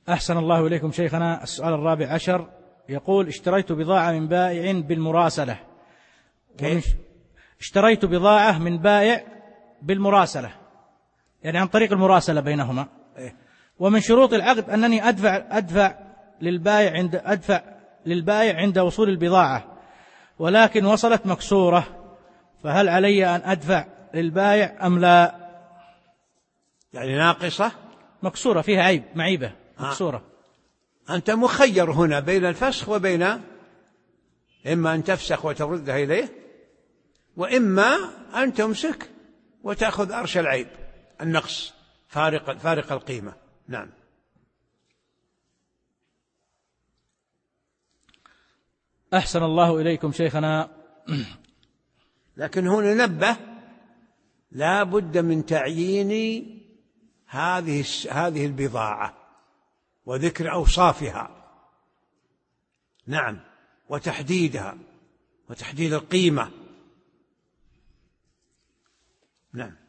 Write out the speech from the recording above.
أحسن الله إليكم شيخنا. السؤال الرابع عشر يقول: اشتريت بضاعة من بائع بالمراسلة. اشتريت بضاعة من بائع بالمراسلة، يعني عن طريق المراسلة بينهما. ومن شروط العقد أنني أدفع للبائع عند وصول البضاعة، ولكن وصلت مكسورة، فهل علي أن أدفع للبائع أم لا؟ يعني ناقصة، مكسورة، فيها عيب، معيبة، مكسورة. أنت مخير هنا بين الفسخ وبين إما أن تفسخ وتردها إليه، وإما أن تمسك وتأخذ أرش العيب، النقص فارق القيمة. نعم. أحسن الله إليكم شيخنا. لكن هنا نبه: لا بد من تعيين هذه البضاعة وذكر أوصافها، نعم، وتحديدها وتحديد القيمة. نعم.